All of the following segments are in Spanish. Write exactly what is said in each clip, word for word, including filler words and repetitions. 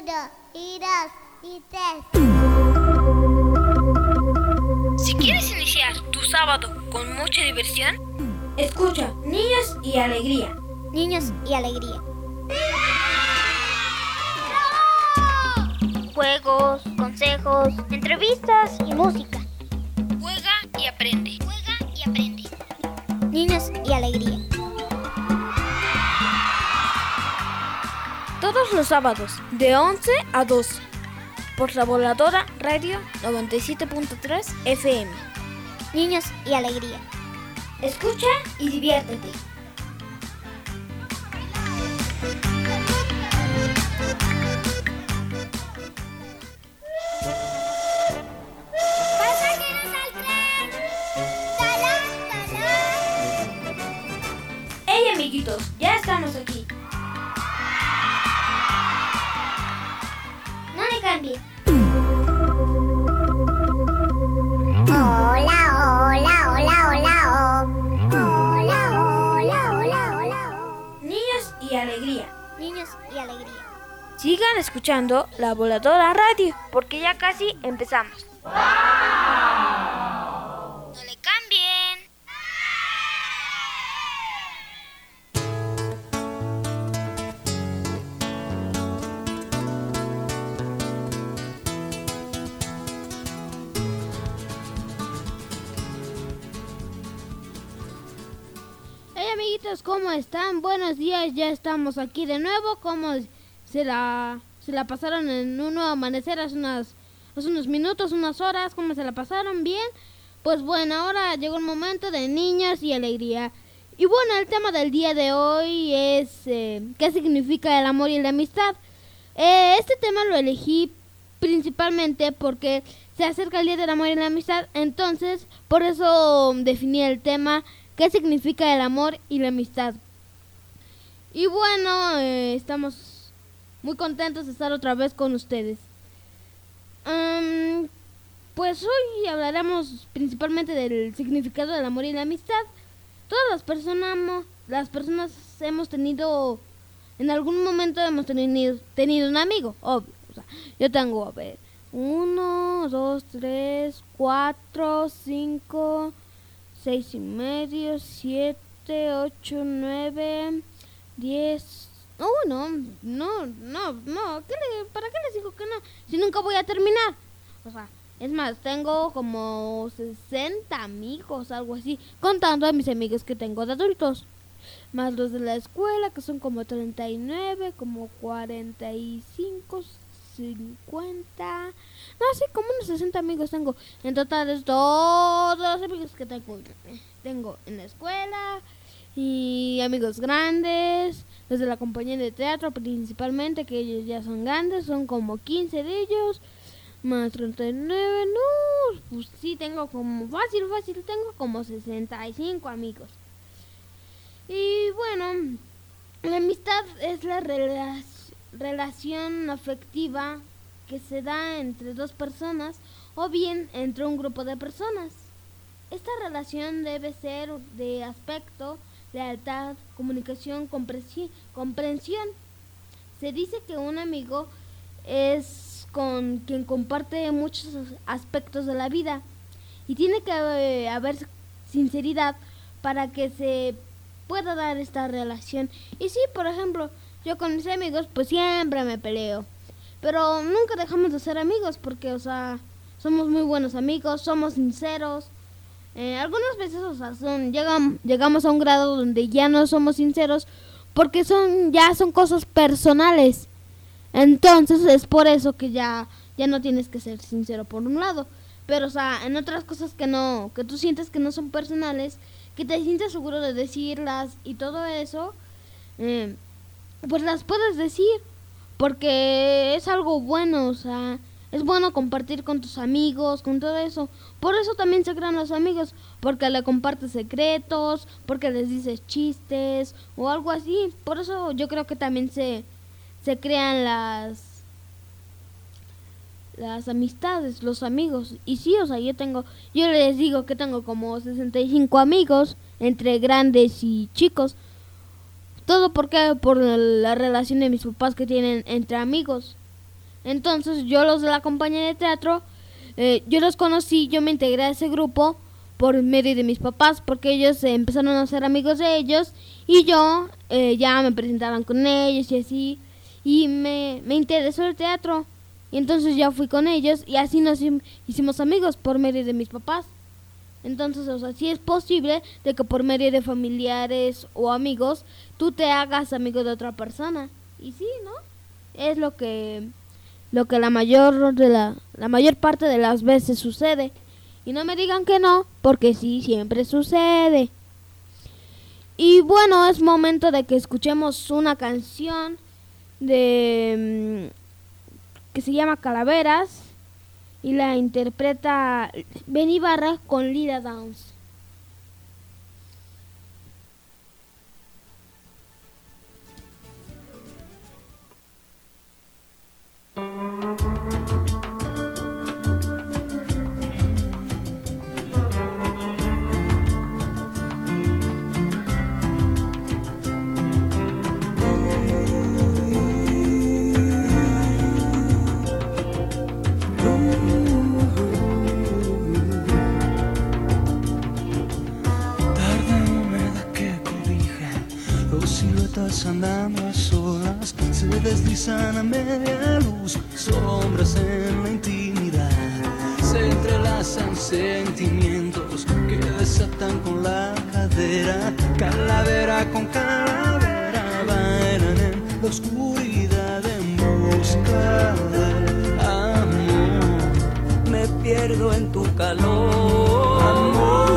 Uno, y dos, y tres. Si quieres iniciar tu sábado con mucha diversión, escucha Niños y Alegría. Niños y Alegría. juegos, consejos, entrevistas y música. Juega y aprende. Juega y aprende. Niños y Alegría. Todos los sábados, de once a doce, por la Voladora Radio noventa y siete punto tres F M. Niños y Alegría. Escucha y diviértete. ¡Pasajeros al tren! ¡Talán, talán! ¡Hey, amiguitos! Ya estamos aquí. No le cambie. Hola, hola, hola, hola, oh. Hola, hola, hola, hola, oh. Niños y Alegría. Niños y Alegría. Sigan escuchando la Voladora Radio, porque ya casi empezamos. ¡No le cambien! Hey amiguitos, ¿cómo están? Buenos días, ya estamos aquí de nuevo. ¿Cómo se la, se la pasaron en un nuevo amanecer hace, unas, hace unos minutos, unas horas? ¿Cómo se la pasaron? ¿Bien? Pues bueno, ahora llegó el momento de Niños y Alegría. Y bueno, el tema del día de hoy es eh, ¿qué significa el amor y la amistad? Eh, este tema lo elegí principalmente porque se acerca el día del amor y la amistad. Entonces, por eso definí el tema ¿qué significa el amor y la amistad? Y bueno, eh, estamos muy contentos de estar otra vez con ustedes. Um, pues hoy hablaremos principalmente del significado del amor y la amistad. Todas las personas, las personas hemos tenido, en algún momento hemos tenido, tenido un amigo, obvio. O sea, yo tengo, a ver, uno, dos, tres, cuatro, cinco... seis y medio, siete, ocho, nueve, diez. Oh, no, no, no, no. ¿Qué le, ¿Para qué les digo que no? Si nunca voy a terminar. O sea, es más, tengo como sesenta amigos, algo así, contando a mis amigos que tengo de adultos. Más los de la escuela, que son como treinta y nueve, como cuarenta y cinco, cincuenta. No, sí, como unos sesenta amigos tengo. En total es todos los amigos que tengo. Tengo en la escuela y amigos grandes, los de la compañía de teatro principalmente, que ellos ya son grandes, son como quince de ellos, más treinta y nueve, no, pues sí, tengo como, fácil, fácil, tengo como sesenta y cinco amigos. Y bueno, la amistad es la rela- relación afectiva que se da entre dos personas o bien entre un grupo de personas. Esta relación debe ser de aspecto, lealtad, comunicación, comprensi- comprensión. Se dice que un amigo es con quien comparte muchos aspectos de la vida y tiene que eh, haber sinceridad para que se pueda dar esta relación. Y sí, por ejemplo, yo con mis amigos pues siempre me peleo, pero nunca dejamos de ser amigos porque, o sea, somos muy buenos amigos, somos sinceros. Eh, algunas veces, o sea, son, llegam, llegamos a un grado donde ya no somos sinceros porque son ya son cosas personales. Entonces es por eso que ya, ya no tienes que ser sincero por un lado. Pero, o sea, en otras cosas que no, que tú sientes que no son personales, que te sientes seguro de decirlas y todo eso, eh, pues las puedes decir. Porque es algo bueno, o sea, es bueno compartir con tus amigos, con todo eso. Por eso también se crean los amigos, porque le compartes secretos, porque les dices chistes o algo así. Por eso yo creo que también se, se crean las, las amistades, los amigos. Y sí, o sea, yo tengo, yo les digo que tengo como sesenta y cinco amigos, entre grandes y chicos. Todo porque por la relación de mis papás que tienen entre amigos. Entonces yo los de la compañía de teatro, eh, yo los conocí, yo me integré a ese grupo por medio de mis papás, porque ellos eh, empezaron a ser amigos de ellos y yo eh, ya me presentaban con ellos y así, y me, me interesó el teatro. Y entonces ya fui con ellos y así nos hicimos amigos por medio de mis papás. Entonces, o sea, sí es posible de que por medio de familiares o amigos tú te hagas amigo de otra persona. Y sí, ¿no? Es lo que lo que la mayor de la la mayor parte de las veces sucede. Y no me digan que no, porque sí, siempre sucede. Y bueno, es momento de que escuchemos una canción de que se llama Calaveras y la interpreta Benny Barra con Lila Downs. Andando a solas, se deslizan a media luz, sombras en la intimidad, se entrelazan sentimientos que desatan con la cadera, calavera con calavera, bailan en la oscuridad en busca del amor. Me pierdo en tu calor, amor.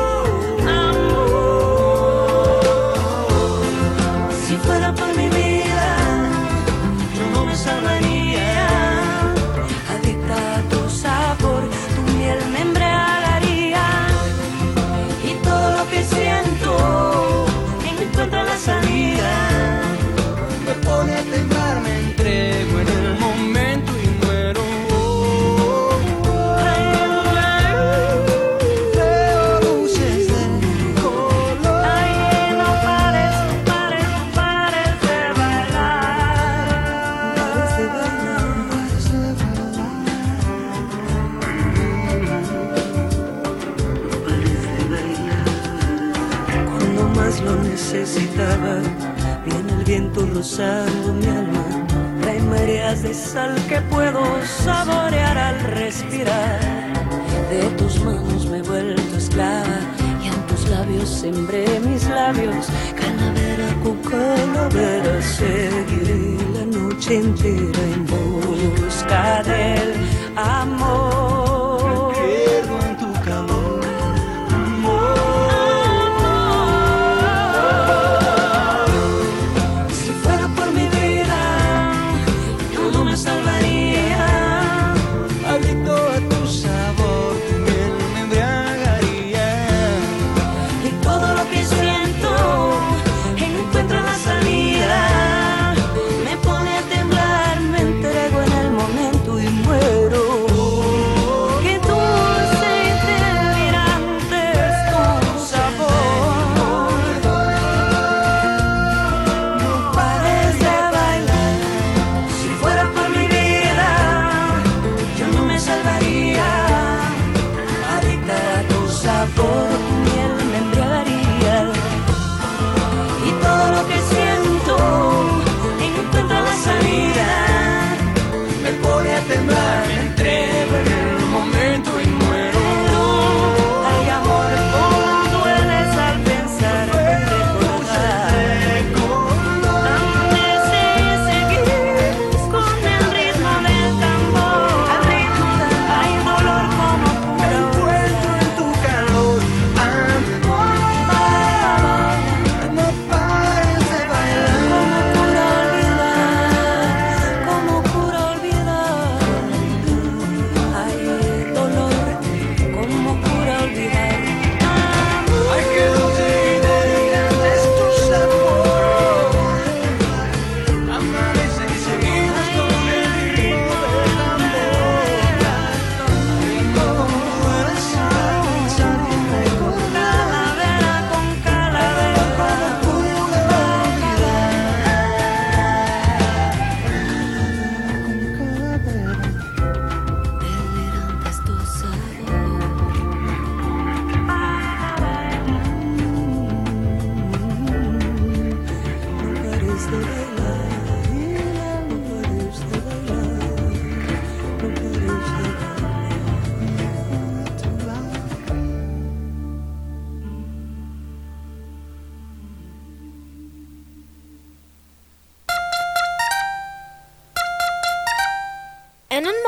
Necesitaba, viene el viento rozando mi alma, trae mareas de sal que puedo saborear al respirar. De tus manos me he vuelto esclava y en tus labios sembré mis labios. Calavera con calavera seguiré la noche entera en busca del amor. Me pierdo en tu calor. Me pone a temblar, me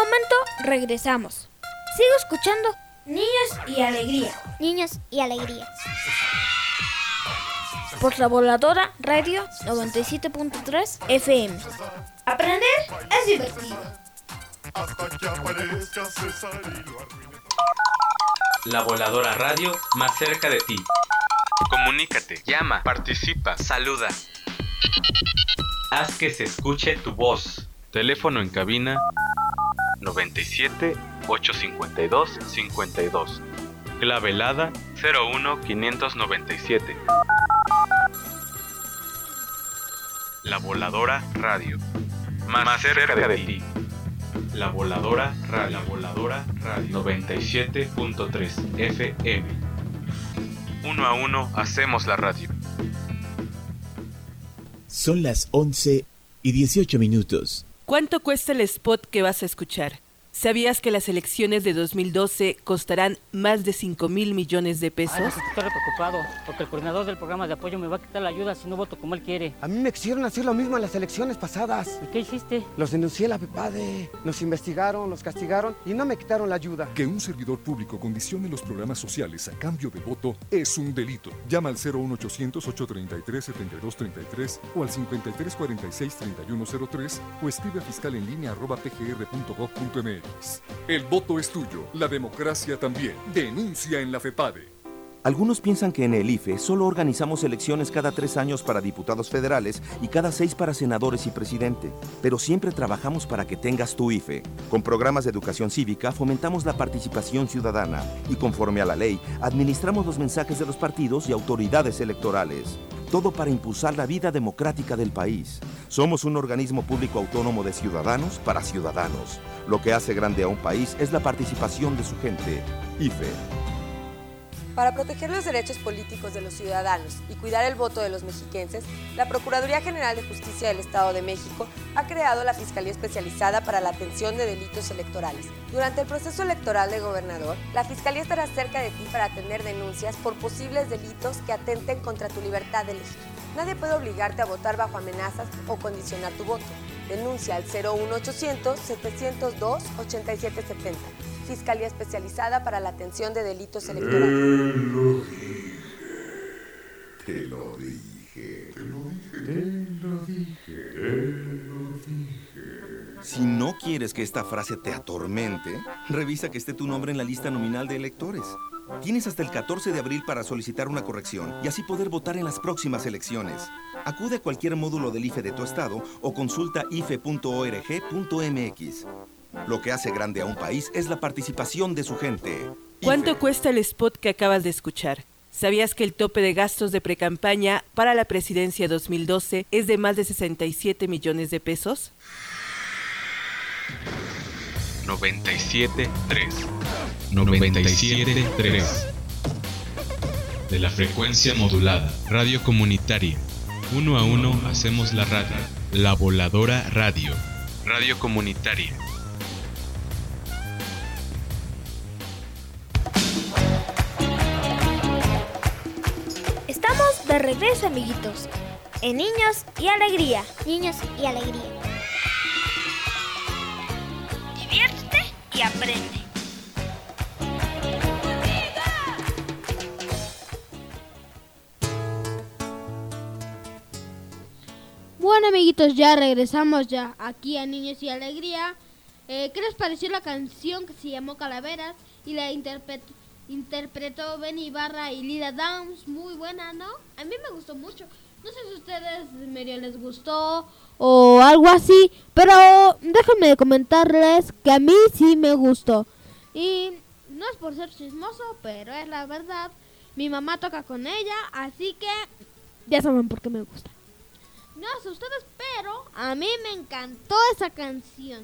momento regresamos. Sigo escuchando Niños y Alegría. Niños y alegría. Por la Voladora Radio noventa y siete punto tres F M. Aprender es divertido. La Voladora Radio, más cerca de ti. Comunícate, llama, participa, saluda. Haz que se escuche tu voz. Teléfono en cabina noventa y siete, ochocientos cincuenta y dos, cincuenta y dos. Clave helada cero uno, quinientos noventa y siete. La Voladora Radio, más, más cerca, cerca de, de ti. La Voladora Radio, La Voladora Radio noventa y siete punto tres F M. Uno a uno hacemos la radio. Son las once y dieciocho minutos. ¿Cuánto cuesta el spot que vas a escuchar? ¿Sabías que las elecciones de dos mil doce costarán más de cinco mil millones de pesos? Ay, estoy preocupado, porque el coordinador del programa de apoyo me va a quitar la ayuda si no voto como él quiere. A mí me quisieron hacer lo mismo en las elecciones pasadas. ¿Y qué hiciste? Los denuncié a la FEPADE, nos investigaron, nos castigaron y no me quitaron la ayuda. Que un servidor público condicione los programas sociales a cambio de voto es un delito. Llama al cero uno ochocientos, ochocientos treinta y tres, setenta y dos treinta y tres o al cincuenta y tres cuarenta y seis, treinta y uno cero tres o escribe a fiscal en línea arroba p g r punto gov punto m x. El voto es tuyo, la democracia también. Denuncia en la FEPADE. Algunos piensan que en el I F E solo organizamos elecciones cada tres años para diputados federales y cada seis para senadores y presidente. Pero siempre trabajamos para que tengas tu I F E. Con programas de educación cívica fomentamos la participación ciudadana y conforme a la ley administramos los mensajes de los partidos y autoridades electorales. Todo para impulsar la vida democrática del país. Somos un organismo público autónomo de ciudadanos para ciudadanos. Lo que hace grande a un país es la participación de su gente. I F E. Para proteger los derechos políticos de los ciudadanos y cuidar el voto de los mexiquenses, la Procuraduría General de Justicia del Estado de México ha creado la Fiscalía Especializada para la Atención de Delitos Electorales. Durante el proceso electoral de gobernador, la Fiscalía estará cerca de ti para atender denuncias por posibles delitos que atenten contra tu libertad de elegir. Nadie puede obligarte a votar bajo amenazas o condicionar tu voto. Denuncia al cero uno ochocientos, setecientos dos, ochenta y siete setenta. Fiscalía Especializada para la Atención de Delitos Electorales. Te lo dije, te lo dije, te lo dije, te lo dije. Si no quieres que esta frase te atormente, revisa que esté tu nombre en la lista nominal de electores. Tienes hasta el catorce de abril para solicitar una corrección y así poder votar en las próximas elecciones. Acude a cualquier módulo del I F E de tu estado o consulta i f e punto org punto m x. Lo que hace grande a un país es la participación de su gente. ¿Cuánto I F E cuesta el spot que acabas de escuchar? ¿Sabías que el tope de gastos de precampaña para la presidencia dos mil doce es de más de sesenta y siete millones de pesos? noventa y siete tres noventa y siete tres De la frecuencia modulada, radio comunitaria. Uno a uno hacemos la radio. La Voladora Radio, radio comunitaria. Estamos de regreso, amiguitos, en Niños y Alegría. Niños y alegría. Diviértete y aprende. Bueno, amiguitos, ya regresamos ya aquí a Niños y Alegría. Eh, ¿Qué les pareció la canción que se llamó Calaveras y la interpretó? Interpretó Benny Ibarra y Lila Downs? Muy buena, ¿no? A mí me gustó mucho. No sé si a ustedes medio les gustó o algo así, pero déjenme comentarles que a mí sí me gustó. Y no es por ser chismoso, pero es la verdad. Mi mamá toca con ella, así que ya saben por qué me gusta. No sé ustedes, pero a mí me encantó esa canción.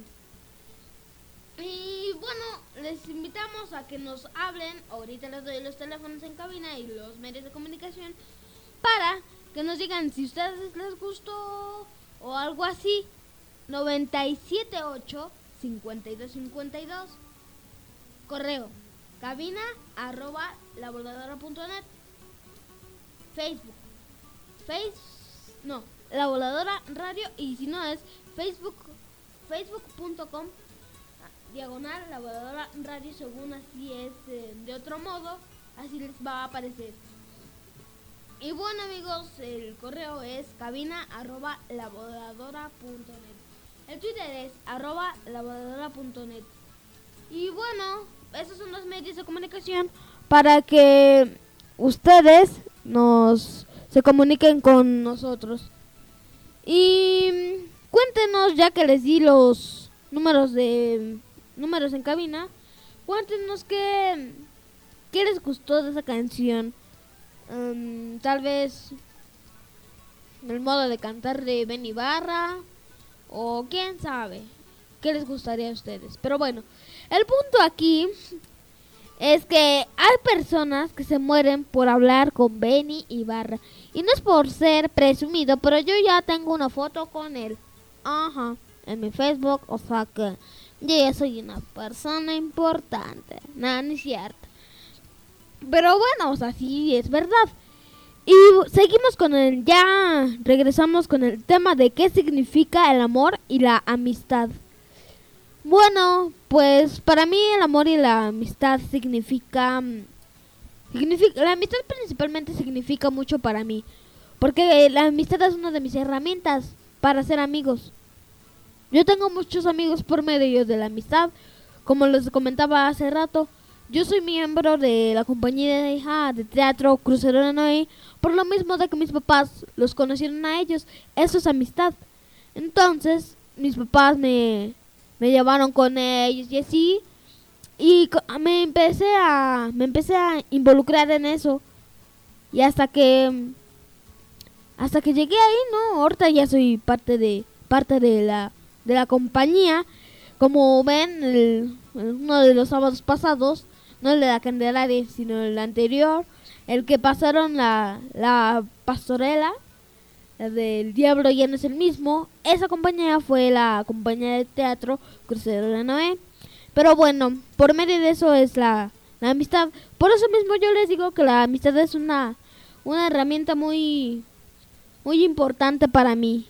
Y bueno, les invitamos a que nos hablen. Ahorita les doy los teléfonos en cabina y los medios de comunicación para que nos digan si a ustedes les gustó o algo así. noventa y siete ocho, cincuenta y dos cincuenta y dos. Correo cabina arroba lavoladora punto net. Facebook Face no La Voladora Radio. Y si no es Facebook facebook punto com diagonal La Voladora Radio, según así es eh, de otro modo, así les va a aparecer. Y bueno amigos, el correo es cabina arroba lavoladora punto net. El Twitter es arroba lavoladora punto net. Y bueno, esos son los medios de comunicación para que ustedes nos se comuniquen con nosotros. Y cuéntenos, ya que les di los números de números en cabina, cuéntenos qué, qué les gustó de esa canción. Um, tal vez el modo de cantar de Ben Ibarra, o quién sabe qué les gustaría a ustedes. Pero bueno, el punto aquí es que hay personas que se mueren por hablar con Benny Ibarra. Y no es por ser presumido, pero yo ya tengo una foto con él. Ajá, en mi Facebook, o sea que yo ya soy una persona importante. Nada, no es cierto. Pero bueno, o sea, sí es verdad. Y seguimos con el, ya regresamos con el tema de qué significa el amor y la amistad. Bueno, pues para mí el amor y la amistad significa, significa, la amistad principalmente significa mucho para mí, porque la amistad es una de mis herramientas para ser amigos. Yo tengo muchos amigos por medio de la amistad, como les comentaba hace rato. Yo soy miembro de la compañía de, ja, de teatro Crucero de Noé, por lo mismo de que mis papás los conocieron a ellos. Eso es amistad. Entonces, mis papás me, me llevaron con ellos y así, y me empecé a me empecé a involucrar en eso. Y hasta que hasta que llegué ahí, no, ahorita ya soy parte de parte de la de la compañía. Como ven, el, uno de los sábados pasados, no el de la Candelaria, sino el anterior, el que pasaron la, la pastorela, la del Diablo ya no es el mismo, esa compañía fue la compañía de teatro Crucero de Noé. Pero bueno, por medio de eso es la, la amistad. Por eso mismo yo les digo que la amistad es una, una herramienta muy, muy importante para mí.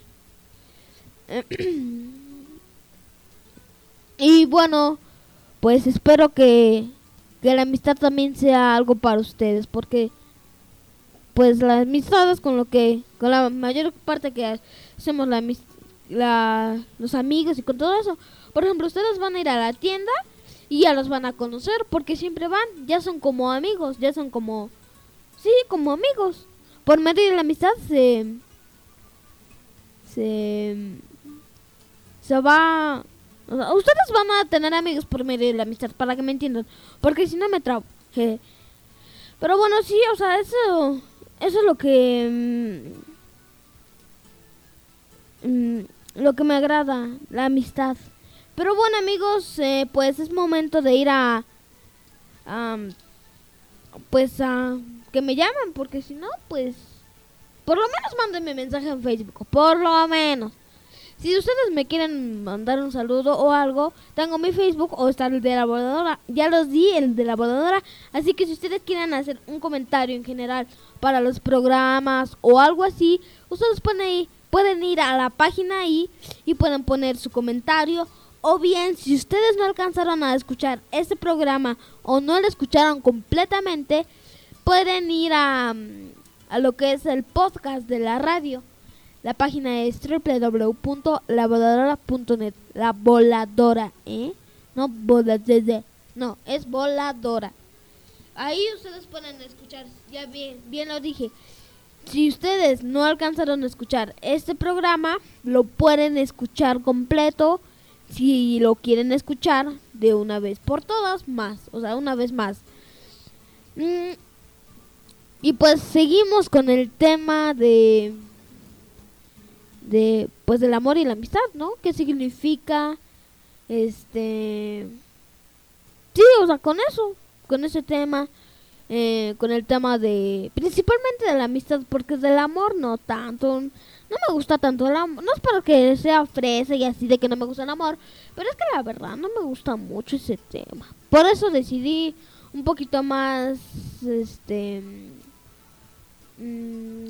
Y bueno, pues espero que, que la amistad también sea algo para ustedes, porque pues la amistad es con lo que, con la mayor parte que hacemos la, la, los amigos y con todo eso. Por ejemplo, ustedes van a ir a la tienda y ya los van a conocer, porque siempre van, ya son como amigos, ya son como, sí, como amigos. Por medio de la amistad se, se, se va... O sea, ustedes van a tener amigos por medio de la amistad, para que me entiendan, porque si no me trabo. Je. Pero bueno, sí, o sea, eso, eso es lo que, mmm, mmm, lo que me agrada, la amistad. Pero bueno amigos, eh, pues es momento de ir a, a, pues a que me llamen, porque si no, pues, por lo menos mándenme mensaje en Facebook, por lo menos. Si ustedes me quieren mandar un saludo o algo, tengo mi Facebook o está el de la voladora. Ya los di, el de la voladora. Así que si ustedes quieren hacer un comentario en general para los programas o algo así, ustedes pueden ir, pueden ir a la página ahí y pueden poner su comentario. O bien, si ustedes no alcanzaron a escuchar este programa o no lo escucharon completamente, pueden ir a, a lo que es el podcast de la radio. La página es doble u doble u doble u punto la voladora punto net. La voladora, ¿eh? No voladora, no, es voladora. Ahí ustedes pueden escuchar, ya bien, bien lo dije. Si ustedes no alcanzaron a escuchar este programa, lo pueden escuchar completo. Si lo quieren escuchar de una vez por todas, más, o sea, una vez más. Mm, y pues seguimos con el tema de... de pues del amor y la amistad, ¿no? ¿Qué significa? Este sí, o sea, con eso, con ese tema, eh, con el tema de principalmente de la amistad, porque del amor no tanto, no me gusta tanto el amor, no es porque sea fresa y así de que no me gusta el amor, pero es que la verdad no me gusta mucho ese tema. Por eso decidí un poquito más este mmm,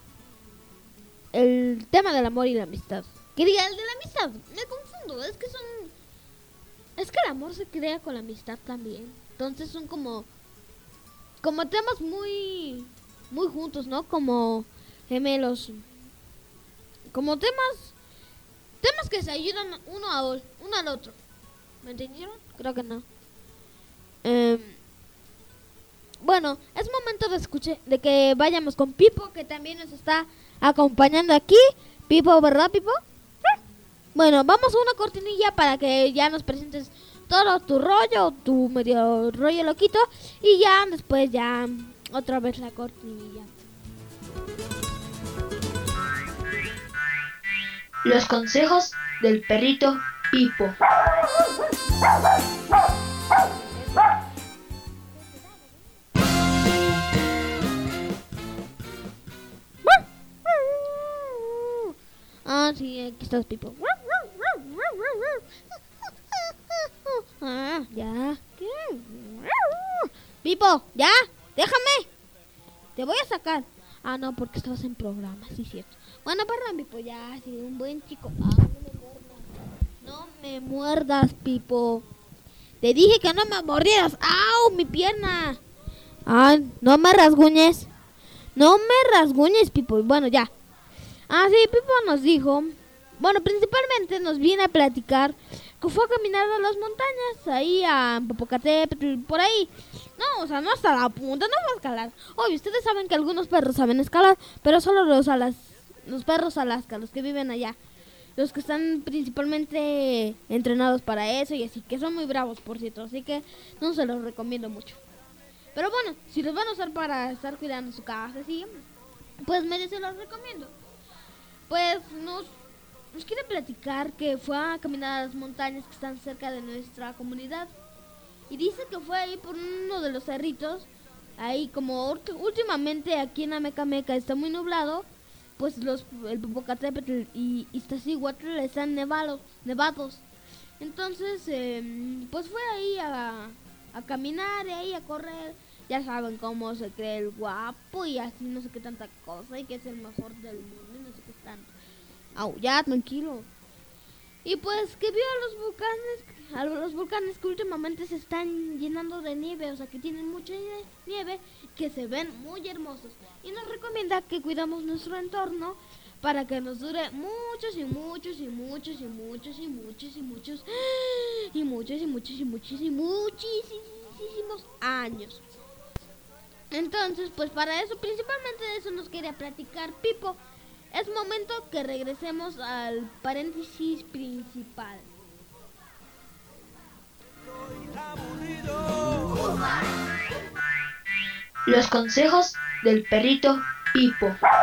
el tema del amor y la amistad. Que diga, el de la amistad, me confundo, es que son... Es que el amor se crea con la amistad también. Entonces son como como temas muy muy juntos, ¿no? Como gemelos. Como temas temas que se ayudan uno a uno al otro. ¿Me entendieron? Creo que no. Eh, bueno, es momento de escuchar, de que vayamos con Pipo, que también nos está acompañando aquí. Pipo, ¿verdad, Pipo? Bueno, vamos a una cortinilla para que ya nos presentes todo tu rollo, tu medio rollo loquito, y ya después ya otra vez la cortinilla. Los consejos del perrito Pipo. Ah, sí, aquí estás, Pipo. Ah, ya. ¿Qué? Pipo, ya, déjame. Te voy a sacar. Ah, no, porque estabas en programa, sí, cierto. Bueno, perdón, Pipo, ya, sí, un buen chico. Ah, no me muerdas. No me muerdas, Pipo. Te dije que no me mordieras. ¡Au, mi pierna! Ah, no me rasguñes. No me rasguñes, Pipo. Bueno, ya. Ah, sí, Pipo nos dijo, bueno, principalmente nos viene a platicar que fue a caminar a las montañas, ahí a Popocatépetl, por ahí. No, o sea, no hasta la punta, no fue a escalar. Oye, ustedes saben que algunos perros saben escalar, pero solo los alas, los perros Alaska, los que viven allá. Los que están principalmente entrenados para eso y así, que son muy bravos, por cierto, así que no se los recomiendo mucho. Pero bueno, si los van a usar para estar cuidando su casa, así, pues medio se los recomiendo. Pues nos, nos quiere platicar que fue a caminar a las montañas que están cerca de nuestra comunidad. Y dice que fue ahí por uno de los cerritos. Ahí como últimamente aquí en Amecameca está muy nublado, pues los el Popocatépetl y Iztaccíhuatl están nevados, nevados. Entonces, eh, pues fue ahí a, a caminar y ahí a correr. Ya saben cómo se cree el guapo y así no sé qué tanta cosa y que es el mejor del mundo y no sé qué tanto. Au, ya, tranquilo. Y pues que vio a los volcanes, a los volcanes que últimamente se están llenando de nieve, o sea que tienen mucha nieve, que se ven muy hermosos. Y nos recomienda que cuidamos nuestro entorno para que nos dure muchos y muchos y muchos y muchos y muchos y muchos y muchos y muchos y muchos y muchísimos años. Entonces, pues para eso, principalmente de eso nos quería platicar Pipo. Es momento que regresemos al paréntesis principal. Los consejos del perrito Pipo.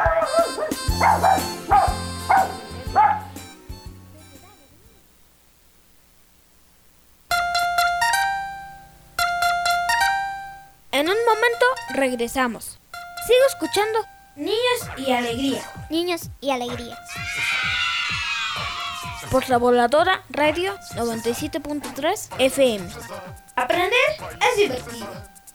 En un momento regresamos. Sigo escuchando Niños y Alegría. Niños y Alegría. Por la Voladora Radio noventa y siete punto tres F M. Aprender es divertido.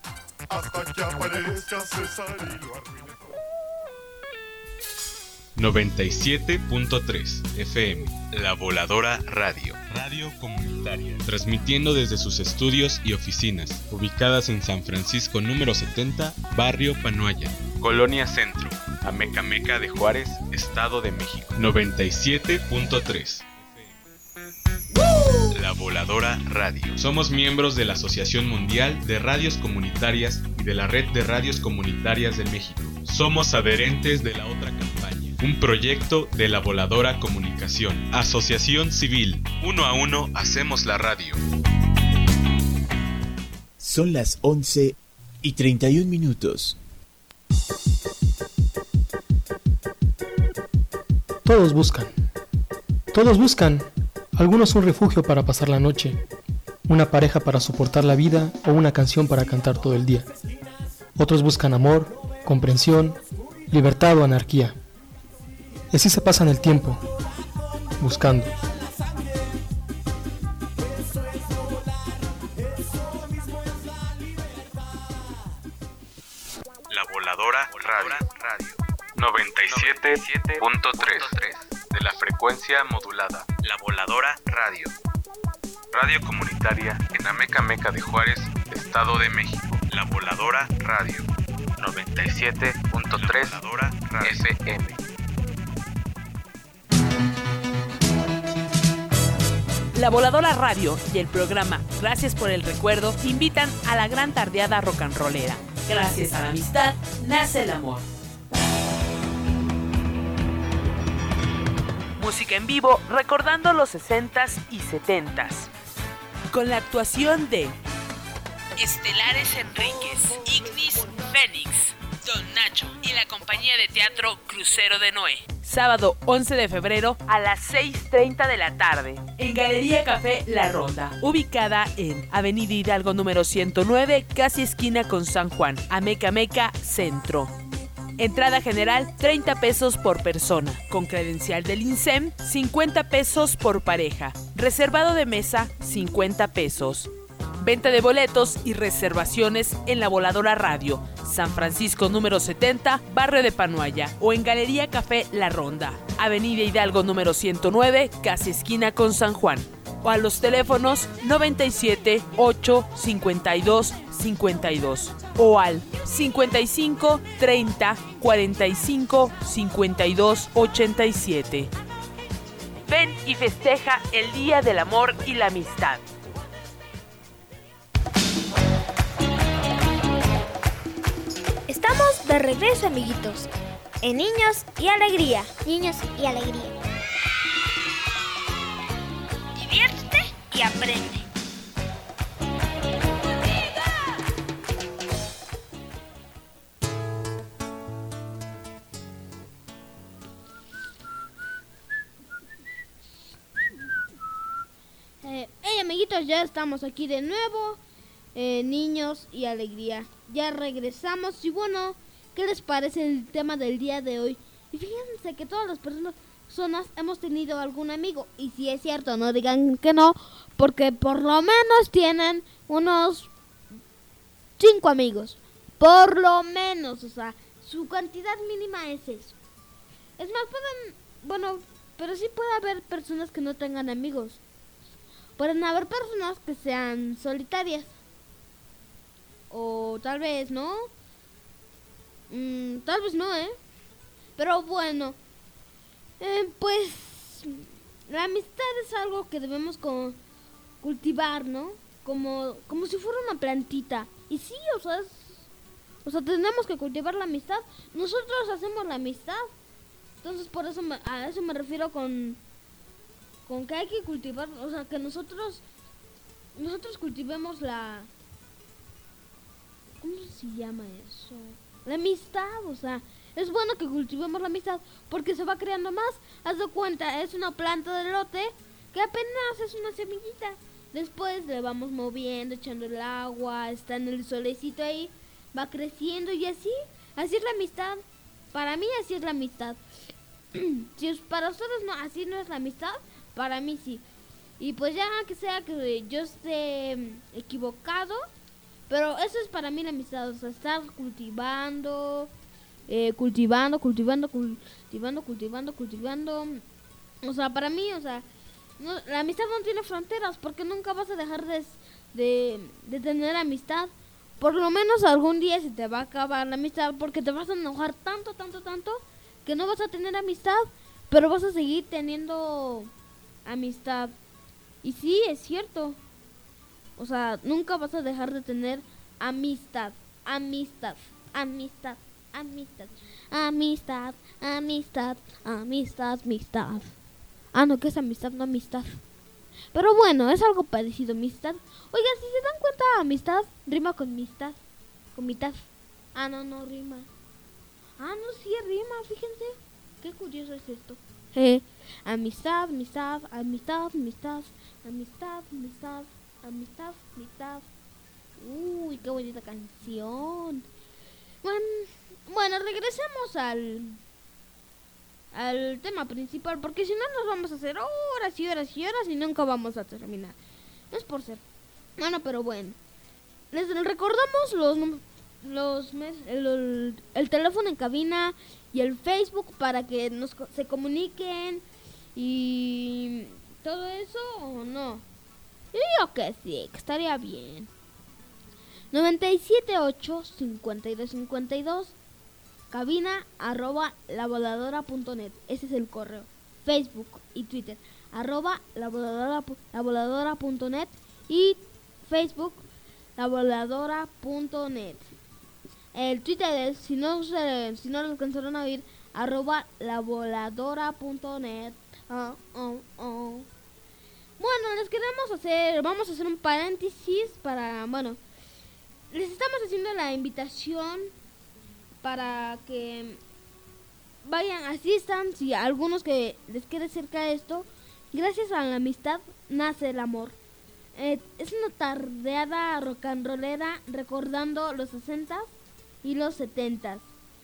noventa y siete punto tres F M, La Voladora Radio, radio comunitaria, transmitiendo desde sus estudios y oficinas, ubicadas en San Francisco número setenta, Barrio Panoaya, Colonia Centro, Amecameca de Juárez, Estado de México. noventa y siete punto tres La Voladora Radio. Somos miembros de la Asociación Mundial de Radios Comunitarias y de la Red de Radios Comunitarias de México. Somos adherentes de la otra campaña, un proyecto de la Voladora Comunicación. Asociación Civil, uno a uno hacemos la radio. Son las once y treinta y un minutos. Todos buscan. Todos buscan. Algunos un refugio para pasar la noche, una pareja para soportar la vida o una canción para cantar todo el día. Otros buscan amor, comprensión, libertad o anarquía. Y así se pasan el tiempo, buscando. La Voladora Radio, noventa y siete punto tres de la frecuencia modulada. La Voladora Radio. radio comunitaria en Ameca Meca de Juárez, Estado de México. La Voladora Radio, noventa y siete punto tres F M. La Voladora Radio y el programa Gracias por el Recuerdo invitan a la gran tardeada rock and rollera. Gracias a la amistad nace el amor. Música en vivo recordando los sesentas y setentas. Con la actuación de Estelares Enríquez, Ignis Fénix, Don Nacho y la compañía de teatro Crucero de Noé. Sábado once de febrero a las seis treinta de la tarde en Galería Café La Ronda, ubicada en Avenida Hidalgo número ciento nueve, casi esquina con San Juan, Ameca Meca Centro. Entrada general treinta pesos por persona, con credencial del INSEM cincuenta pesos por pareja, reservado de mesa cincuenta pesos. Venta de boletos y reservaciones en La Voladora Radio, San Francisco número setenta, Barrio de Panuaya, o en Galería Café La Ronda, Avenida Hidalgo número ciento nueve, casi esquina con San Juan, o a los teléfonos noventa y siete, ocho, cincuenta y dos, cincuenta y dos, o al cincuenta y cinco, treinta, cuarenta y cinco, cincuenta y dos, ochenta y siete. Ven y festeja el Día del Amor y la Amistad. Estamos de regreso, amiguitos, en Niños y Alegría. Niños y Alegría. Diviértete y aprende. Eh, hey amiguitos, ya estamos aquí de nuevo, eh, Niños y Alegría. Ya regresamos y bueno, ¿qué les parece el tema del día de hoy? Y fíjense que todas las personas hemos tenido algún amigo. Y si es cierto, no digan que no, porque por lo menos tienen unos cinco amigos. Por lo menos, o sea, su cantidad mínima es eso. Es más, pueden, bueno, pero sí puede haber personas que no tengan amigos. Pueden haber personas que sean solitarias. O tal vez, ¿no? Mm, tal vez no, ¿eh? Pero bueno, eh, pues la amistad es algo que debemos como cultivar, ¿no? Como, como si fuera una plantita. Y sí, o sea, es, o sea, tenemos que cultivar la amistad. Nosotros hacemos la amistad. Entonces por eso me, a eso me refiero con, con que hay que cultivar, o sea, que nosotros, nosotros cultivemos la... ¿Cómo se llama eso? La amistad, o sea, es bueno que cultivemos la amistad porque se va creando más. Haz de cuenta, es una planta de elote que apenas es una semillita. Después le vamos moviendo, echando el agua, está en el solecito ahí, va creciendo y así, así es la amistad. Para mí así es la amistad. Si es para ustedes no, así no es la amistad, para mí sí. Y pues ya que sea que yo esté equivocado, pero eso es para mí la amistad, o sea, estar cultivando, eh, cultivando, cultivando, cultivando, cultivando, cultivando. O sea, para mí, o sea, no, la amistad no tiene fronteras, porque nunca vas a dejar de, de, de tener amistad. Por lo menos algún día se te va a acabar la amistad, porque te vas a enojar tanto, tanto, tanto, que no vas a tener amistad, pero vas a seguir teniendo amistad. Y sí, es cierto. O sea, nunca vas a dejar de tener amistad, amistad, amistad, amistad, amistad, amistad, amistad, amistad. Ah, no, que es amistad, no amistad. Pero bueno, es algo parecido, amistad. Oiga, si se dan cuenta, amistad rima con amistad, con mitad. Ah, no, no rima. Ah, no, sí rima, fíjense. Qué curioso es esto. Eh, amistad, amistad, amistad, amistad, amistad, amistad. Amistad, amistad. Uy, qué bonita canción. Bueno, bueno, regresemos al al tema principal, porque si no nos vamos a hacer horas y horas y horas y nunca vamos a terminar. No es por ser. Bueno, pero bueno. Les recordamos los los el, el, el teléfono en cabina y el Facebook para que nos se comuniquen y todo eso, ¿o no? Sí, Creo que sí, que estaría bien. noventa y siete ocho, cincuenta y dos cincuenta y dos, cabina arroba lavoladora.net. Ese es el correo. Facebook y Twitter arroba lavoladora.net y Facebook lavoladora.net. El Twitter es, si no, se, si no lo alcanzaron a oír, arroba lavoladora.net. Oh, oh, oh. Bueno, les queremos hacer, vamos a hacer un paréntesis para, bueno, les estamos haciendo la invitación para que vayan, asistan, si a algunos que les quede cerca esto. Gracias a la amistad nace el amor. Eh, es una tardeada rock and rollera recordando los sesentas y los setentas.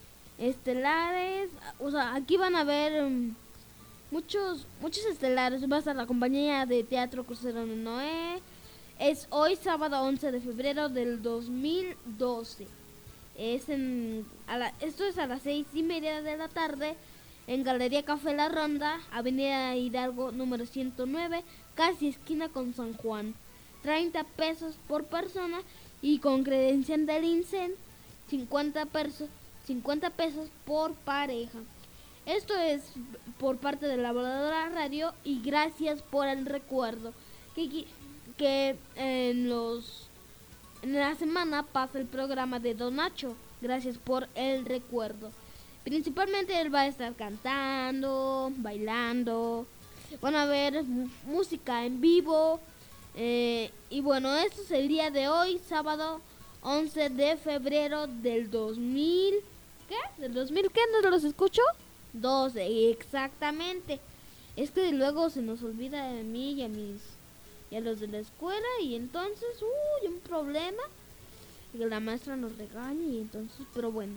Estelares, o sea, aquí van a ver um, muchos muchos estelares. Va a estar la compañía de teatro Crucero de Noé. Es hoy sábado once de febrero del dos mil doce. Es en, a la, esto es a las seis y media de la tarde en Galería Café La Ronda, Avenida Hidalgo número ciento nueve, casi esquina con San Juan. treinta pesos por persona y con credencial del INSEN cincuenta pesos, cincuenta pesos por pareja. Esto es por parte de la Voladora Radio y gracias por el recuerdo que, que en los en la semana pasa el programa de Don Nacho. Gracias por el recuerdo. Principalmente él va a estar cantando, bailando, van a ver música en vivo. Eh, y bueno, esto es el día de hoy, sábado once de febrero del dos mil. ¿Qué? ¿Del dos mil qué? ¿No los escucho? doce, exactamente. Es que luego se nos olvida a mí y a mis y a los de la escuela y entonces, uy, un problema. Que la maestra nos regaña y entonces, pero bueno.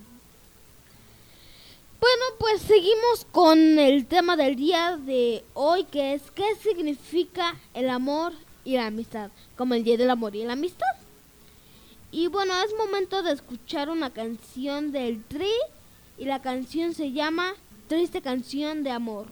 Bueno, pues seguimos con el tema del día de hoy, que es ¿qué significa el amor y la amistad? Como el día del amor y la amistad. Y bueno, es momento de escuchar una canción del Tri y la canción se llama Triste Canción de Amor.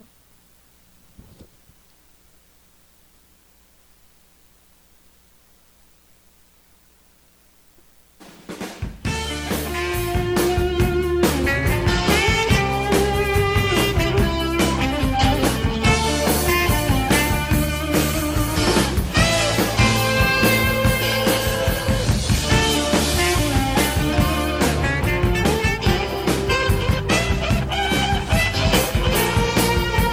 Thank you.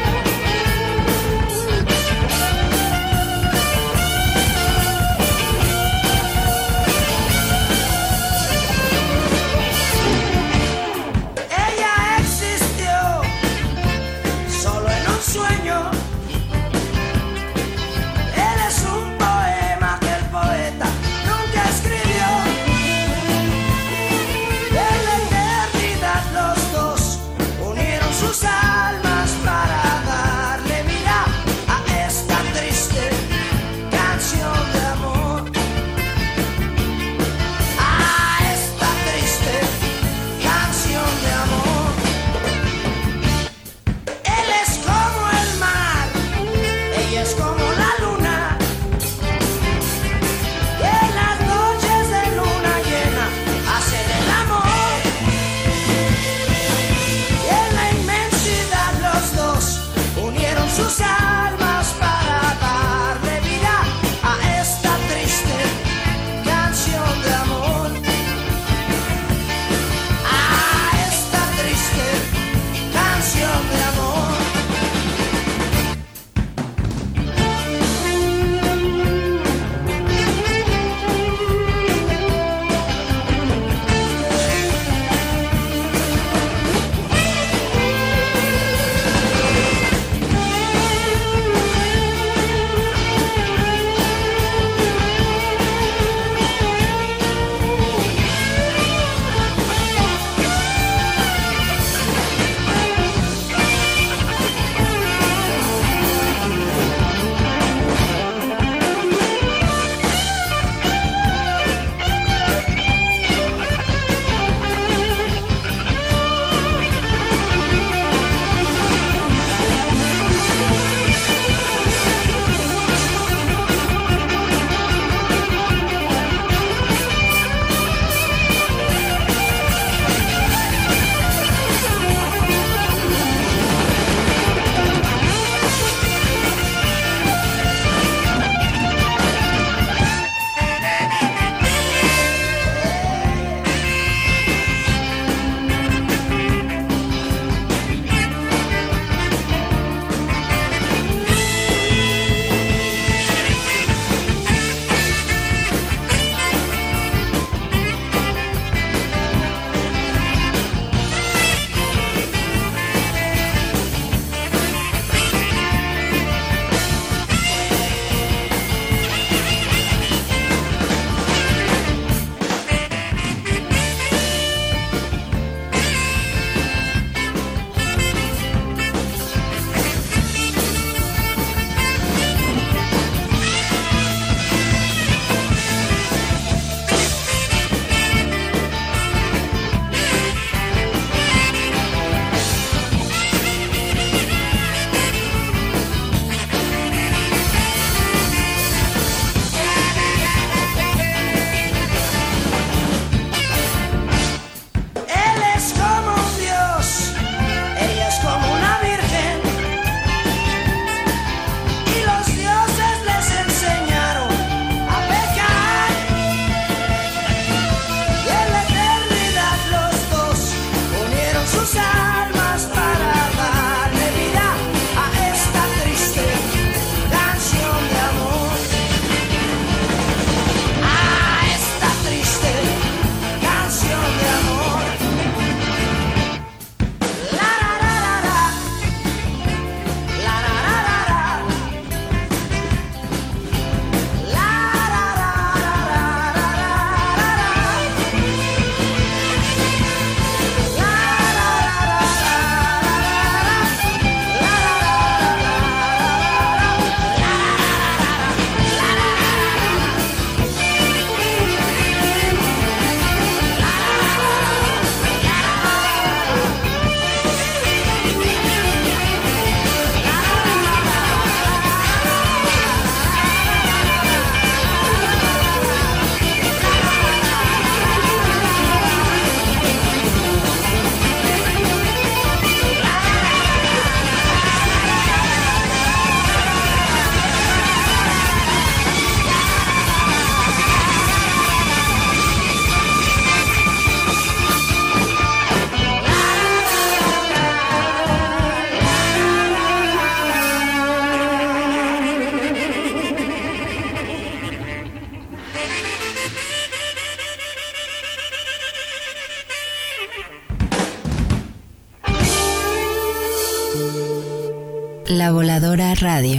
La Voladora Radio.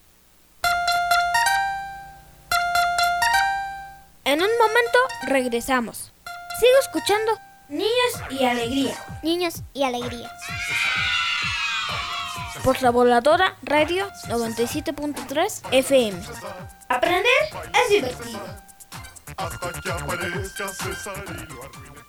En un momento regresamos. Sigo escuchando Niños y Alegría. Niños y Alegría. Por La Voladora Radio noventa y siete punto tres F M. Aprender es divertido. Hasta que aparezca César y lo arruine.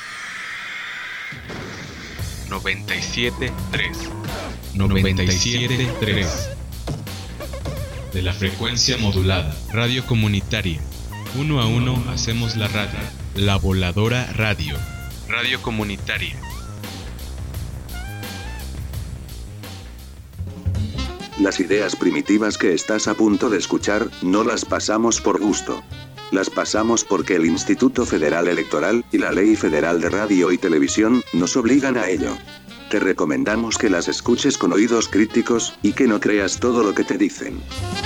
noventa y siete punto tres noventa y siete punto tres de la frecuencia modulada, radio comunitaria. Uno a uno hacemos la radio. La Voladora Radio, radio comunitaria. Las ideas primitivas que estás a punto de escuchar, no las pasamos por gusto. Las pasamos porque el Instituto Federal Electoral y la Ley Federal de Radio y Televisión nos obligan a ello. Te recomendamos que las escuches con oídos críticos y que no creas todo lo que te dicen.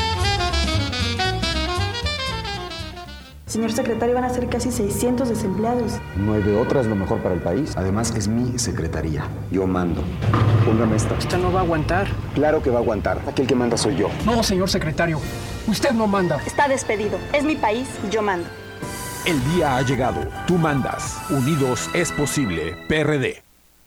Señor secretario, van a ser casi seiscientos desempleados. No hay de otra, es lo mejor para el país. Además, es mi secretaría. Yo mando. Póngame esta. Esta no va a aguantar. Claro que va a aguantar. Aquí el que manda soy yo. No, señor secretario. Usted no manda. Está despedido. Es mi país y yo mando. El día ha llegado. Tú mandas. Unidos es posible. P R D.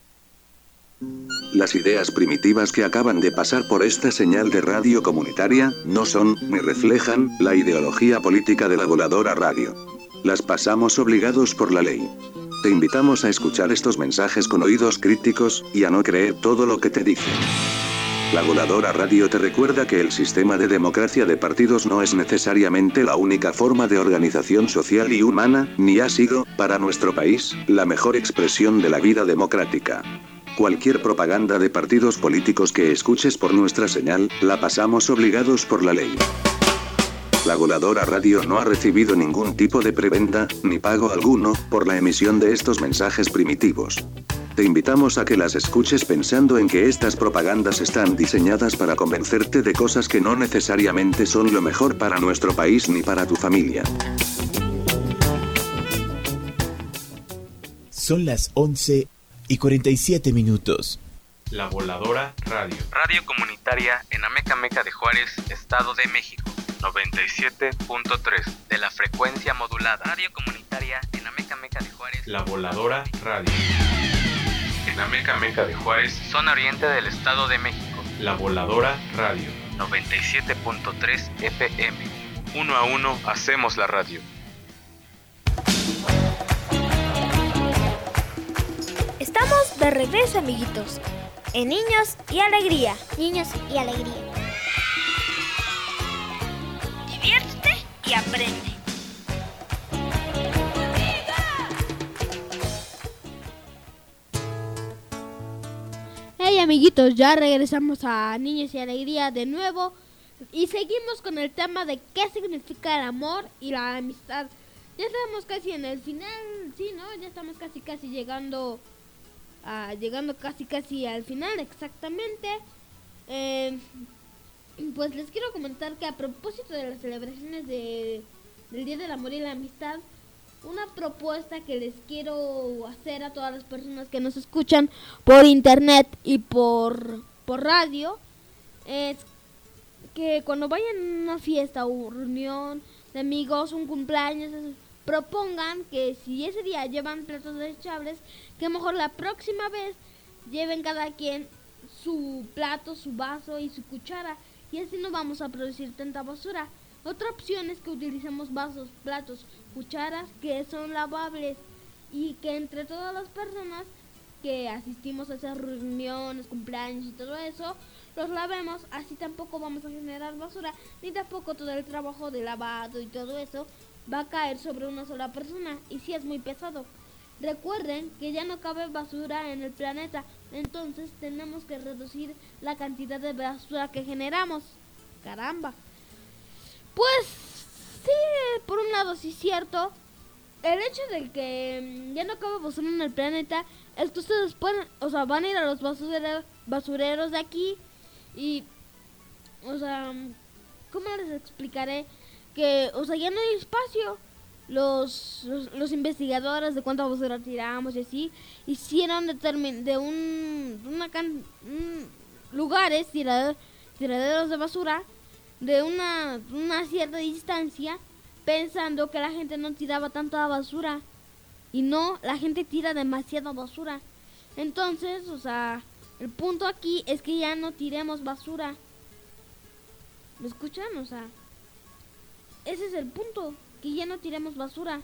Las ideas primitivas que acaban de pasar por esta señal de radio comunitaria no son, ni reflejan, la ideología política de La Voladora Radio. Las pasamos obligados por la ley. Te invitamos a escuchar estos mensajes con oídos críticos y a no creer todo lo que te dicen. La Voladora Radio te recuerda que el sistema de democracia de partidos no es necesariamente la única forma de organización social y humana, ni ha sido, para nuestro país, la mejor expresión de la vida democrática. Cualquier propaganda de partidos políticos que escuches por nuestra señal, la pasamos obligados por la ley. La Voladora Radio no ha recibido ningún tipo de preventa, ni pago alguno, por la emisión de estos mensajes primitivos. Te invitamos a que las escuches pensando en que estas propagandas están diseñadas para convencerte de cosas que no necesariamente son lo mejor para nuestro país ni para tu familia. Son las once y cuarenta y siete minutos. La Voladora Radio, radio comunitaria en Amecameca de Juárez, Estado de México. noventa y siete punto tres de la frecuencia modulada, radio comunitaria en Amecameca de Juárez. La Voladora Radio. En Amecameca de Juárez, zona oriente del Estado de México. La Voladora Radio, noventa y siete punto tres F M. Uno a uno hacemos la radio. Estamos de regreso, amiguitos, en Niños y Alegría. Niños y Alegría. Diviértete y aprende. Hey, amiguitos, ya regresamos a Niños y Alegría de nuevo y seguimos con el tema de qué significa el amor y la amistad. Ya estamos casi en el final, sí, ¿no? Ya estamos casi casi llegando a, llegando casi casi al final, exactamente. Eh, pues les quiero comentar que a propósito de las celebraciones de, del Día del Amor y la Amistad, una propuesta que les quiero hacer a todas las personas que nos escuchan por internet y por, por radio es que cuando vayan a una fiesta o reunión de amigos, un cumpleaños, propongan que si ese día llevan platos desechables, que mejor la próxima vez lleven cada quien su plato, su vaso y su cuchara, y así no vamos a producir tanta basura. Otra opción es que utilicemos vasos, platos, cucharas que son lavables y que entre todas las personas que asistimos a esas reuniones, cumpleaños y todo eso, los lavemos. Así tampoco vamos a generar basura, ni tampoco todo el trabajo de lavado y todo eso va a caer sobre una sola persona, y sí es muy pesado. Recuerden que ya no cabe basura en el planeta, entonces tenemos que reducir la cantidad de basura que generamos. Caramba. Pues sí, por un lado sí es cierto. El hecho de que ya no cabe basura en el planeta es que ustedes pueden, o sea, van a ir a los basureros, basureros de aquí y, o sea, ¿cómo les explicaré? Que, o sea, ya no hay espacio. Los, los, los investigadores de cuánta basura tiramos y así hicieron determin, de un, una can, un, lugares tira, tiraderos de basura de una, una cierta distancia, pensando que la gente no tiraba tanta basura. Y no, la gente tira demasiada basura. Entonces, o sea, el punto aquí es que ya no tiremos basura. ¿Me escuchan? O sea, ese es el punto, que ya no tiremos basura.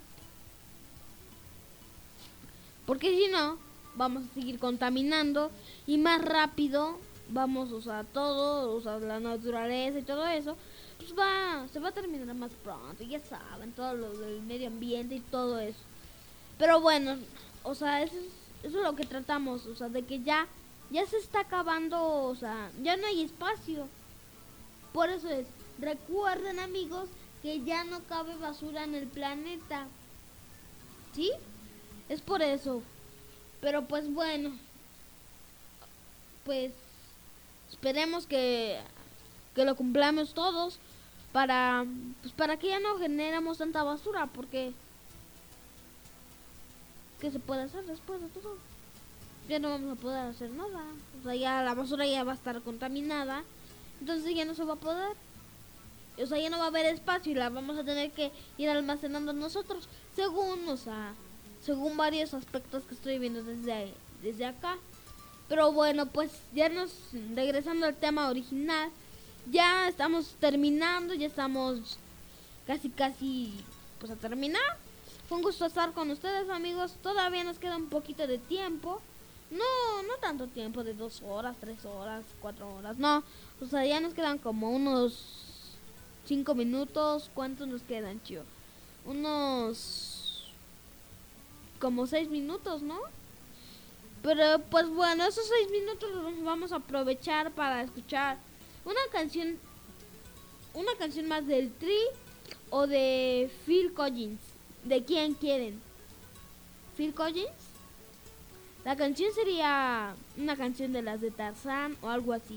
Porque si no, vamos a seguir contaminando y más rápido vamos, o sea, todo, o sea, la naturaleza y todo eso, pues va, se va a terminar más pronto, ya saben, todo lo del medio ambiente y todo eso. Pero bueno, o sea, eso es, eso es lo que tratamos, o sea, de que ya, ya se está acabando, o sea, ya no hay espacio. Por eso es, recuerden amigos, que ya no cabe basura en el planeta. ¿Sí? Es por eso. Pero pues bueno, pues esperemos que, que lo cumplamos todos para, pues para que ya no generemos tanta basura, porque ¿qué se puede hacer después de todo? Ya no vamos a poder hacer nada. O sea, ya la basura ya va a estar contaminada, entonces ya no se va a poder. O sea, ya no va a haber espacio y la vamos a tener que ir almacenando nosotros, según, o sea, según varios aspectos que estoy viendo desde, desde acá. Pero bueno, pues ya nos, regresando al tema original, ya estamos terminando, ya estamos casi casi pues a terminar. Fue un gusto estar con ustedes amigos, todavía nos queda un poquito de tiempo. No, no tanto tiempo, de dos horas, tres horas, cuatro horas, no. O sea, ya nos quedan como unos cinco minutos. ¿Cuántos nos quedan, Chio? Unos como seis minutos, ¿no? Pero pues bueno, esos seis minutos los vamos a aprovechar para escuchar una canción, una canción más del Tri o de Phil Collins. ¿De quién quieren? ¿Phil Collins? La canción sería una canción de las de Tarzán o algo así.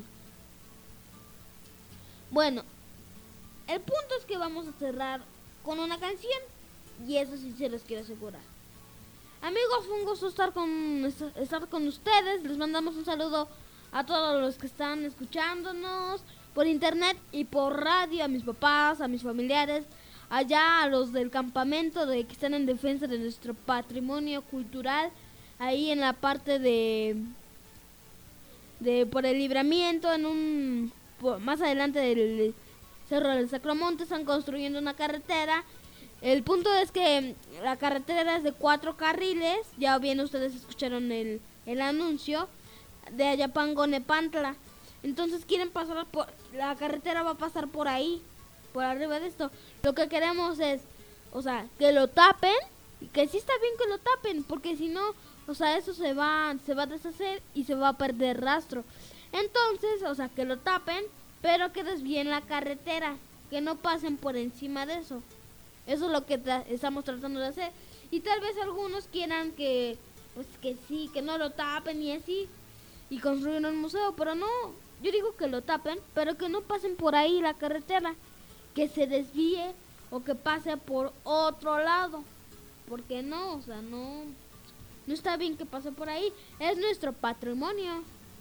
Bueno, el punto es que vamos a cerrar con una canción, y eso sí se los quiero asegurar. Amigos, fue un gusto estar con, estar con ustedes. Les mandamos un saludo a todos los que están escuchándonos por internet y por radio, a mis papás, a mis familiares, allá a los del campamento de que están en defensa de nuestro patrimonio cultural, ahí en la parte de, de por el Libramiento, en un por, más adelante del Cerro del Sacromonte, están construyendo una carretera. El punto es que la carretera es de cuatro carriles, ya bien ustedes escucharon el, el anuncio, de Ayapango, Nepantla. Entonces quieren pasar por, la carretera va a pasar por ahí, por arriba de esto. Lo que queremos es, o sea, que lo tapen, y que sí está bien que lo tapen, porque si no, o sea, eso se va, se va a deshacer y se va a perder rastro. Entonces, o sea, que lo tapen, pero que desvíen la carretera, que no pasen por encima de eso. Eso es lo que tra- estamos tratando de hacer. Y tal vez algunos quieran que, pues que sí, que no lo tapen y así, y construir un museo, pero no. Yo digo que lo tapen, pero que no pasen por ahí la carretera, que se desvíe o que pase por otro lado, porque no, o sea, no, no está bien que pase por ahí. Es nuestro patrimonio.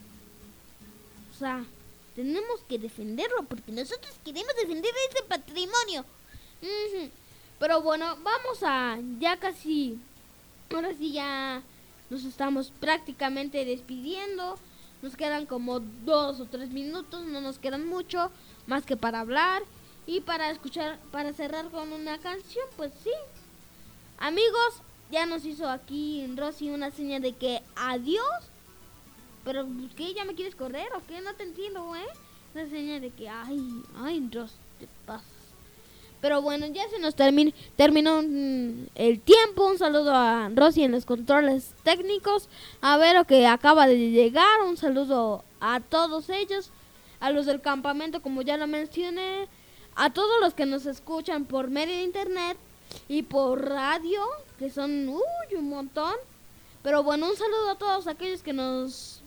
O sea, tenemos que defenderlo, porque nosotros queremos defender ese patrimonio. Uh-huh. Pero bueno, vamos a, ya casi, ahora sí ya nos estamos prácticamente despidiendo. Nos quedan como dos o tres minutos, no nos quedan mucho, más que para hablar y para escuchar, para cerrar con una canción, pues sí. Amigos, ya nos hizo aquí Rosy una señal de que adiós. Pero, ¿qué? ¿Ya me quieres correr o qué? No te entiendo, ¿eh? Una señal de que, ay, ay, Rosy, te pasas. Pero bueno, ya se nos termin- terminó mm, el tiempo. Un saludo a Rosy en los controles técnicos, a Vero que acaba de llegar. Un saludo a todos ellos, a los del campamento como ya lo mencioné, a todos los que nos escuchan por medio de internet y por radio, que son uy, un montón. Pero bueno, un saludo a todos aquellos que nos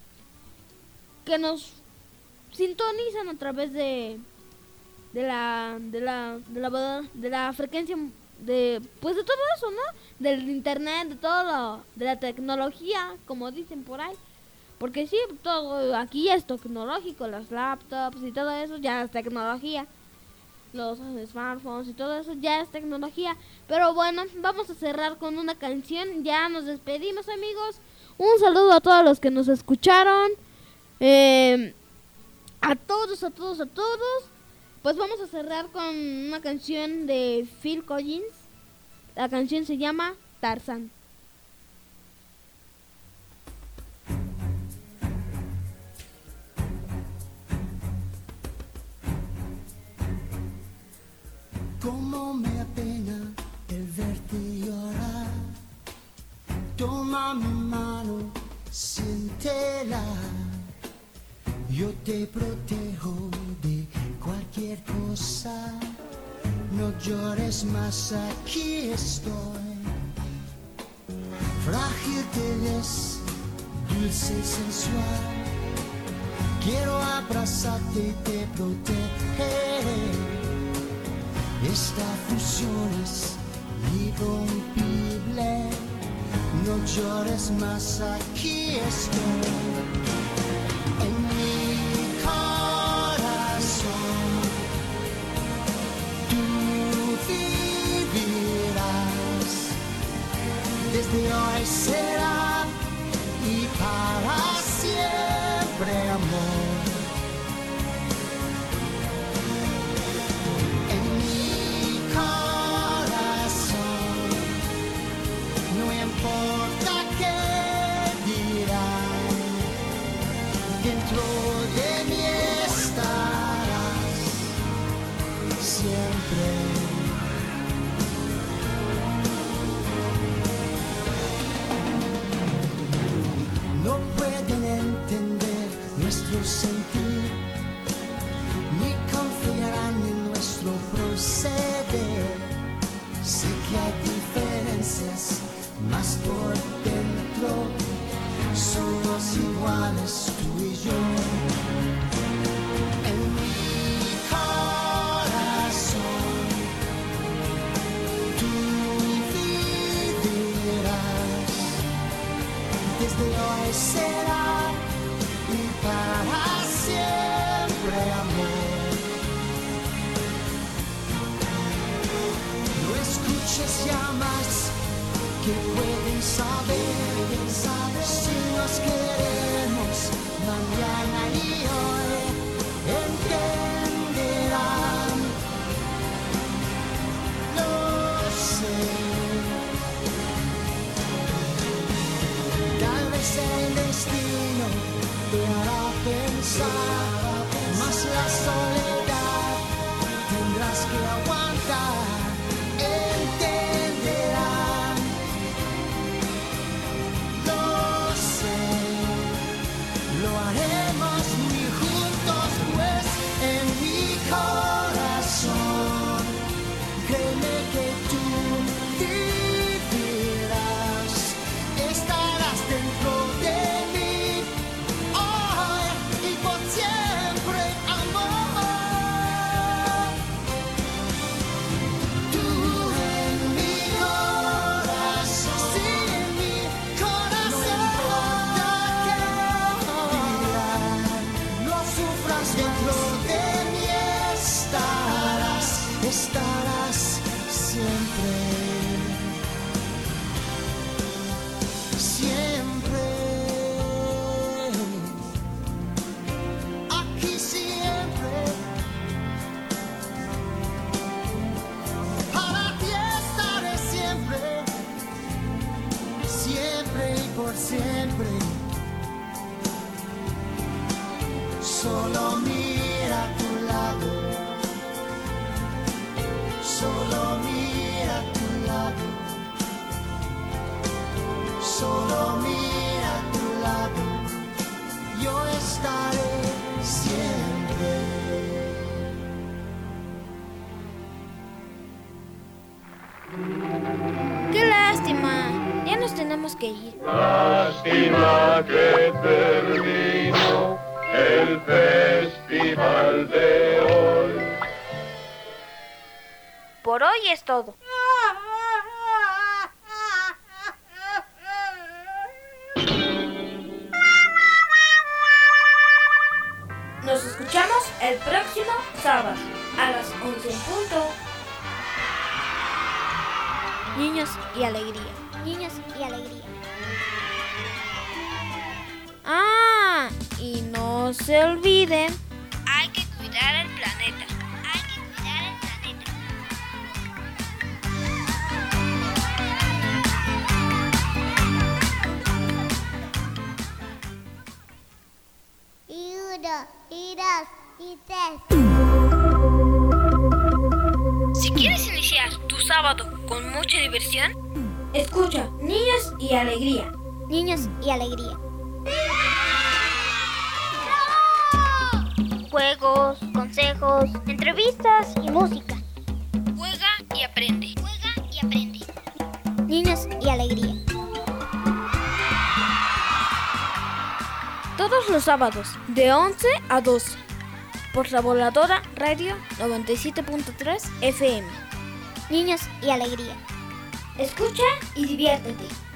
que nos sintonizan a través de de la de la de la de la frecuencia de pues de todo eso, ¿no? Del internet, de todo lo, de la tecnología, como dicen por ahí. Porque sí, todo aquí ya es tecnológico, las laptops y todo eso ya es tecnología. Los smartphones y todo eso ya es tecnología. Pero bueno, vamos a cerrar con una canción. Ya nos despedimos, amigos. Un saludo a todos los que nos escucharon. Eh, a todos, a todos, a todos. Pues vamos a cerrar con una canción de Phil Collins. La canción se llama Tarzán. Cómo me apena el verte llorar. Toma mi mano, siéntela. Yo te protejo de cualquier cosa. No llores más, aquí estoy. Frágil te ves, dulce y sensual. Quiero abrazarte y te protegeré. Esta fusión es irrompible. No llores más, aquí estoy. En mi corazón tú vivirás. Desde hoy será y para siempre, amor. Importa qué dirán, dentro de mí estarás siempre. No pueden entender nuestro sentir, ni confiarán en nuestro proceder. Sé que hay diferencias, mas por dentro somos iguales tú y yo. En mi corazón tú vivirás. Desde hoy será y para siempre, amor. No escuches ya más que pueden saber, saber si nos queremos mañana y hoy entenderán. Lo sé. Tal vez el destino te hará pensar, mas la soledad tendrás que aguantar. Entenderán. Lo haremos muy juntos, pues en mi corazón, créeme que tú vivirás, estarás dentro de mí, hoy y por siempre, amor. Tú en mi corazón, sí, en mi corazón. Dentro de mí estarás, estarás siempre, siempre, aquí siempre, para ti estaré siempre, siempre y por siempre. Solo mira a tu lado, solo mira a tu lado, solo mira a tu lado, yo estaré siempre. ¡Qué lástima! Ya nos tenemos que ir. Lástima que terminó el festival de hoy. Por hoy es todo. Niños y alegría. Niños y alegría. Ah, y no se olviden. Hay que cuidar el planeta. Hay que cuidar el planeta. Y uno, y dos, y tres. Si quieres iniciar tu sábado con mucha diversión, escucha Niños y Alegría. Niños y alegría. juegos, consejos, entrevistas y música. Juega y aprende. Juega y aprende. Niños y alegría. Todos los sábados, de once a doce, por la Voladora Radio noventa y siete punto tres F M. Niños y alegría. Escucha y diviértete.